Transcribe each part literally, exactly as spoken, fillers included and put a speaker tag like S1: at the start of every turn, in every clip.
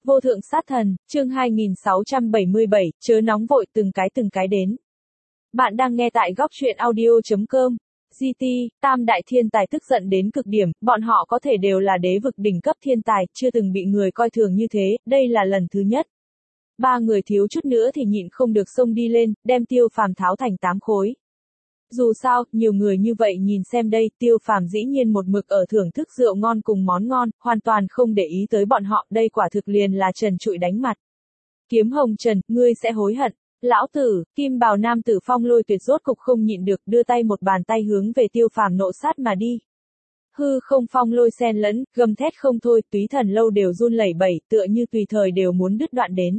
S1: Vô thượng sát thần, chương hai nghìn sáu trăm bảy mươi bảy, chớ nóng vội từng cái từng cái đến. Bạn đang nghe tại góc truyện audio.com. giê tê, tam đại thiên tài tức giận đến cực điểm, bọn họ có thể đều là đế vực đỉnh cấp thiên tài, chưa từng bị người coi thường như thế, đây là lần thứ nhất. Ba người thiếu chút nữa thì nhịn không được xông đi lên, đem Tiêu Phàm tháo thành tám khối. Dù sao, nhiều người như vậy nhìn xem đây, Tiêu Phàm dĩ nhiên một mực ở thưởng thức rượu ngon cùng món ngon, hoàn toàn không để ý tới bọn họ, đây quả thực liền là trần trụi đánh mặt. Kiếm Hồng Trần, ngươi sẽ hối hận. Lão tử, kim bào nam tử Phong Lôi Tuyệt rốt cục không nhịn được, đưa tay một bàn tay hướng về Tiêu Phàm nộ sát mà đi. Hư không phong lôi xen lẫn, gầm thét không thôi, túy thần lâu đều run lẩy bẩy, tựa như tùy thời đều muốn đứt đoạn đến.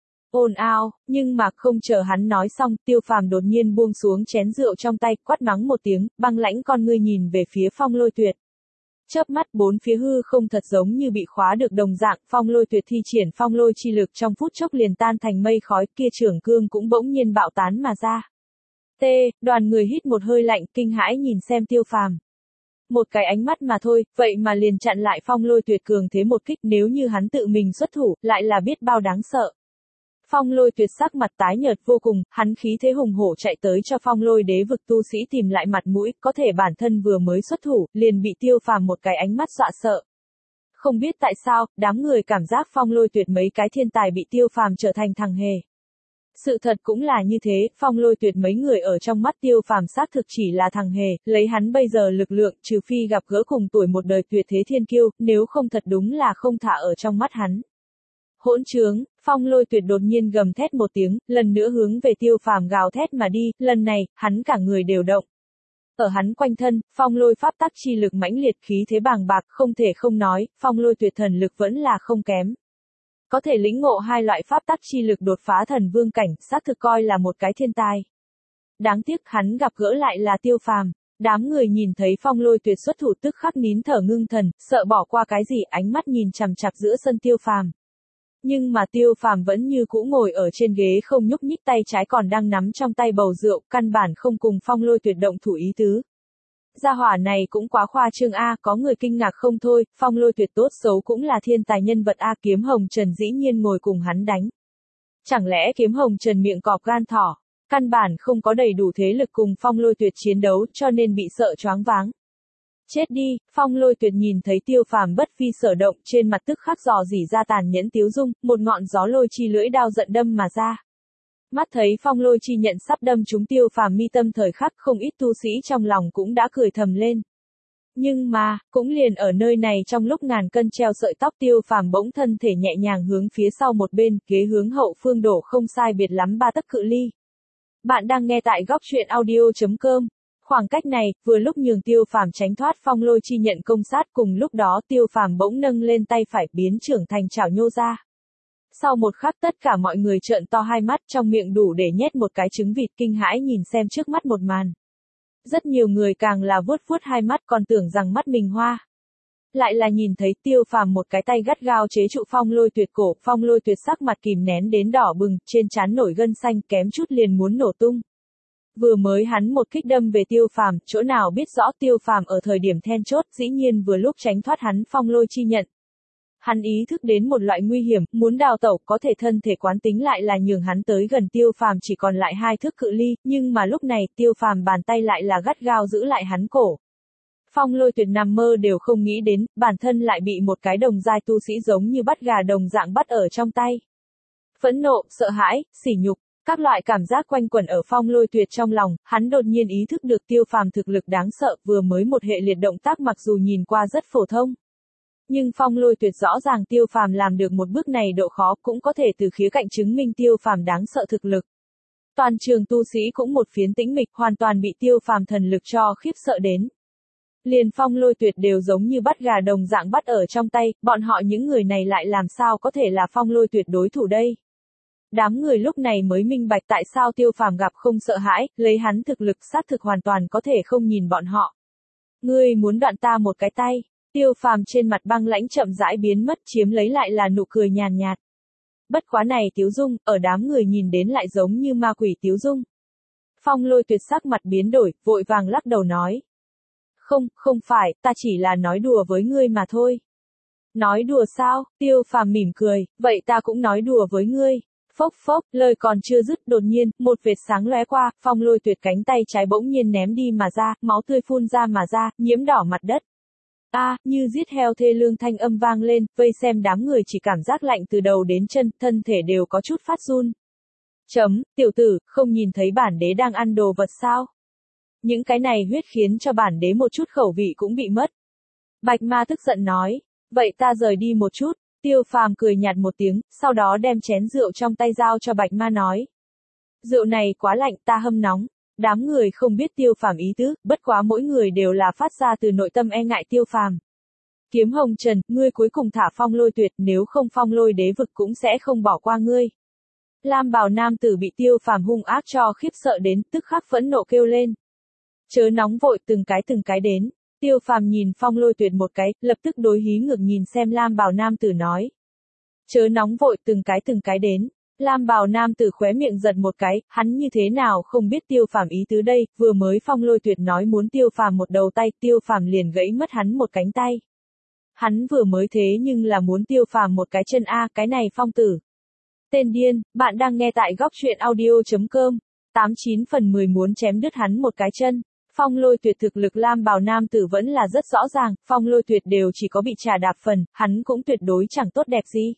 S1: Ồn ào, nhưng mà không chờ hắn nói xong, Tiêu Phàm đột nhiên buông xuống chén rượu trong tay, quát mắng một tiếng, băng lãnh con ngươi nhìn về phía Phong Lôi Tuyệt. Chớp mắt bốn phía hư không thật giống như bị khóa được đồng dạng, Phong Lôi Tuyệt thi triển phong lôi chi lực trong phút chốc liền tan thành mây khói, kia trưởng cương cũng bỗng nhiên bạo tán mà ra. T, đoàn người hít một hơi lạnh, kinh hãi nhìn xem Tiêu Phàm. Một cái ánh mắt mà thôi, vậy mà liền chặn lại Phong Lôi Tuyệt cường thế một kích, nếu như hắn tự mình xuất thủ, lại là biết bao đáng sợ. Phong Lôi Tuyệt sắc mặt tái nhợt vô cùng, hắn khí thế hùng hổ chạy tới cho Phong Lôi đế vực tu sĩ tìm lại mặt mũi, có thể bản thân vừa mới xuất thủ, liền bị Tiêu Phàm một cái ánh mắt dọa sợ. Không biết tại sao, đám người cảm giác Phong Lôi Tuyệt mấy cái thiên tài bị Tiêu Phàm trở thành thằng hề. Sự thật cũng là như thế, Phong Lôi Tuyệt mấy người ở trong mắt Tiêu Phàm xác thực chỉ là thằng hề, lấy hắn bây giờ lực lượng, trừ phi gặp gỡ cùng tuổi một đời tuyệt thế thiên kiêu, nếu không thật đúng là không thả ở trong mắt hắn. Hỗn trướng, Phong Lôi Tuyệt đột nhiên gầm thét một tiếng, lần nữa hướng về Tiêu Phàm gào thét mà đi, lần này, hắn cả người đều động. Ở hắn quanh thân, phong lôi pháp tắc chi lực mãnh liệt, khí thế bàng bạc, không thể không nói, Phong Lôi Tuyệt thần lực vẫn là không kém. Có thể lĩnh ngộ hai loại pháp tắc chi lực đột phá thần vương cảnh, xác thực coi là một cái thiên tài. Đáng tiếc hắn gặp gỡ lại là Tiêu Phàm. Đám người nhìn thấy Phong Lôi Tuyệt xuất thủ tức khắc nín thở ngưng thần, sợ bỏ qua cái gì, ánh mắt nhìn chằm chằm giữa sân Tiêu Phàm. Nhưng mà Tiêu Phàm vẫn như cũ ngồi ở trên ghế không nhúc nhích, tay trái còn đang nắm trong tay bầu rượu, căn bản không cùng Phong Lôi Tuyệt động thủ ý tứ. Gia hỏa này cũng quá khoa trương a, có người kinh ngạc không thôi, Phong Lôi Tuyệt tốt xấu cũng là thiên tài nhân vật a, Kiếm Hồng Trần dĩ nhiên ngồi cùng hắn đánh. Chẳng lẽ Kiếm Hồng Trần miệng cọp gan thỏ, căn bản không có đầy đủ thế lực cùng Phong Lôi Tuyệt chiến đấu, cho nên bị sợ choáng váng. Chết đi, Phong Lôi Tuyệt nhìn thấy Tiêu Phàm bất phi sở động, trên mặt tức khắc dò dỉ ra tàn nhẫn tiếu dung, một ngọn gió lôi chi lưỡi đao giận đâm mà ra. Mắt thấy Phong Lôi chi nhận sắp đâm trúng Tiêu Phàm mi tâm thời khắc, không ít tu sĩ trong lòng cũng đã cười thầm lên. Nhưng mà, cũng liền ở nơi này trong lúc ngàn cân treo sợi tóc, Tiêu Phàm bỗng thân thể nhẹ nhàng hướng phía sau một bên, ghế hướng hậu phương đổ không sai biệt lắm ba tấc cự ly. Bạn đang nghe tại góc truyện audio.com. Khoảng cách này, vừa lúc nhường Tiêu Phàm tránh thoát Phong Lôi chi nhận công sát, cùng lúc đó Tiêu Phàm bỗng nâng lên tay phải, biến trưởng thành chảo nhô ra. Sau một khắc tất cả mọi người trợn to hai mắt, trong miệng đủ để nhét một cái trứng vịt, kinh hãi nhìn xem trước mắt một màn. Rất nhiều người càng là vuốt vuốt hai mắt, còn tưởng rằng mắt mình hoa. Lại là nhìn thấy Tiêu Phàm một cái tay gắt gao chế trụ Phong Lôi Tuyệt cổ, Phong Lôi Tuyệt sắc mặt kìm nén đến đỏ bừng, trên trán nổi gân xanh, kém chút liền muốn nổ tung. Vừa mới hắn một kích đâm về Tiêu Phàm, chỗ nào biết rõ Tiêu Phàm ở thời điểm then chốt, dĩ nhiên vừa lúc tránh thoát hắn Phong Lôi chi nhận. Hắn ý thức đến một loại nguy hiểm, muốn đào tẩu, có thể thân thể quán tính lại là nhường hắn tới gần Tiêu Phàm chỉ còn lại hai thước cự ly, nhưng mà lúc này, Tiêu Phàm bàn tay lại là gắt gao giữ lại hắn cổ. Phong Lôi Tuyệt nằm mơ đều không nghĩ đến, bản thân lại bị một cái đồng giai tu sĩ giống như bắt gà đồng dạng bắt ở trong tay. Phẫn nộ, sợ hãi, sỉ nhục, các loại cảm giác quanh quẩn ở Phong Lôi Tuyệt trong lòng, hắn đột nhiên ý thức được Tiêu Phàm thực lực đáng sợ, vừa mới một hệ liệt động tác mặc dù nhìn qua rất phổ thông. Nhưng Phong Lôi Tuyệt rõ ràng Tiêu Phàm làm được một bước này độ khó, cũng có thể từ khía cạnh chứng minh Tiêu Phàm đáng sợ thực lực. Toàn trường tu sĩ cũng một phiến tĩnh mịch, hoàn toàn bị Tiêu Phàm thần lực cho khiếp sợ đến. Liền Phong Lôi Tuyệt đều giống như bắt gà đồng dạng bắt ở trong tay, bọn họ những người này lại làm sao có thể là Phong Lôi Tuyệt đối thủ đây. Đám người lúc này mới minh bạch tại sao Tiêu Phàm gặp không sợ hãi, lấy hắn thực lực xác thực hoàn toàn có thể không nhìn bọn họ. Ngươi muốn đoạn ta một cái tay. Tiêu Phàm trên mặt băng lãnh chậm rãi biến mất, chiếm lấy lại là nụ cười nhàn nhạt. Bất quá này tiếu dung, ở đám người nhìn đến lại giống như ma quỷ tiếu dung. Phong Lôi Tuyệt sắc mặt biến đổi, vội vàng lắc đầu nói. Không, không phải, ta chỉ là nói đùa với ngươi mà thôi. Nói đùa sao? Tiêu Phàm mỉm cười, vậy ta cũng nói đùa với ngươi. Phốc phốc, lời còn chưa dứt đột nhiên, một vệt sáng lóe qua, Phong Lôi Tuyệt cánh tay trái bỗng nhiên ném đi mà ra, máu tươi phun ra mà ra, nhiễm đỏ mặt đất. A, à, như giết heo thê lương thanh âm vang lên, vây xem đám người chỉ cảm giác lạnh từ đầu đến chân, thân thể đều có chút phát run. Chấm, tiểu tử, không nhìn thấy bản đế đang ăn đồ vật sao? Những cái này huyết khiến cho bản đế một chút khẩu vị cũng bị mất. Bạch Ma tức giận nói, vậy ta rời đi một chút. Tiêu Phàm cười nhạt một tiếng, sau đó đem chén rượu trong tay giao cho Bạch Ma nói. Rượu này quá lạnh, ta hâm nóng. Đám người không biết Tiêu Phàm ý tứ, bất quá mỗi người đều là phát ra từ nội tâm e ngại Tiêu Phàm. Kiếm Hồng Trần, ngươi cuối cùng thả Phong Lôi Tuyệt, nếu không Phong Lôi đế vực cũng sẽ không bỏ qua ngươi. Lam bào nam tử bị Tiêu Phàm hung ác cho khiếp sợ đến, tức khắc phẫn nộ kêu lên. Chớ nóng vội, từng cái từng cái đến. Tiêu Phàm nhìn Phong Lôi Tuyệt một cái, lập tức đối hí ngược nhìn xem Lam bào nam tử nói. Chớ nóng vội, từng cái từng cái đến. Lam bào nam tử khóe miệng giật một cái, hắn như thế nào không biết Tiêu Phàm ý tứ đây, vừa mới Phong Lôi Tuyệt nói muốn Tiêu Phàm một đầu tay, Tiêu Phàm liền gãy mất hắn một cánh tay. Hắn vừa mới thế nhưng là muốn Tiêu Phàm một cái chân a, cái này Phong tử. Tên điên, bạn đang nghe tại góc truyện audio chấm com, tám mươi chín phần mười muốn chém đứt hắn một cái chân. Phong Lôi Tuyệt thực lực Lam bào nam tử vẫn là rất rõ ràng, Phong Lôi Tuyệt đều chỉ có bị trà đạp phần, hắn cũng tuyệt đối chẳng tốt đẹp gì.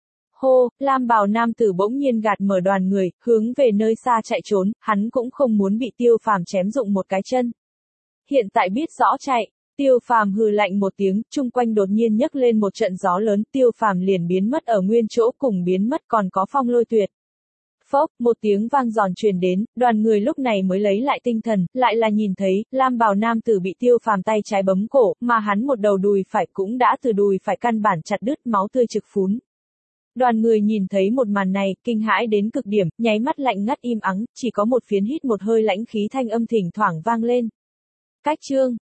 S1: Hô, Lam bào nam tử bỗng nhiên gạt mở đoàn người, hướng về nơi xa chạy trốn, hắn cũng không muốn bị Tiêu Phàm chém dụng một cái chân. Hiện tại biết rõ chạy, Tiêu Phàm hừ lạnh một tiếng, chung quanh đột nhiên nhấc lên một trận gió lớn, Tiêu Phàm liền biến mất ở nguyên chỗ, cùng biến mất còn có Phong Lôi Tuyệt. Phốc, một tiếng vang giòn truyền đến, đoàn người lúc này mới lấy lại tinh thần, lại là nhìn thấy, Lam bào nam tử bị Tiêu Phàm tay trái bấm cổ, mà hắn một đầu đùi phải cũng đã từ đùi phải căn bản chặt đứt, máu tươi trực phún. Đoàn người nhìn thấy một màn này, kinh hãi đến cực điểm, nháy mắt lạnh ngắt im ắng, chỉ có một phiến hít một hơi lãnh khí thanh âm thỉnh thoảng vang lên. Cách chương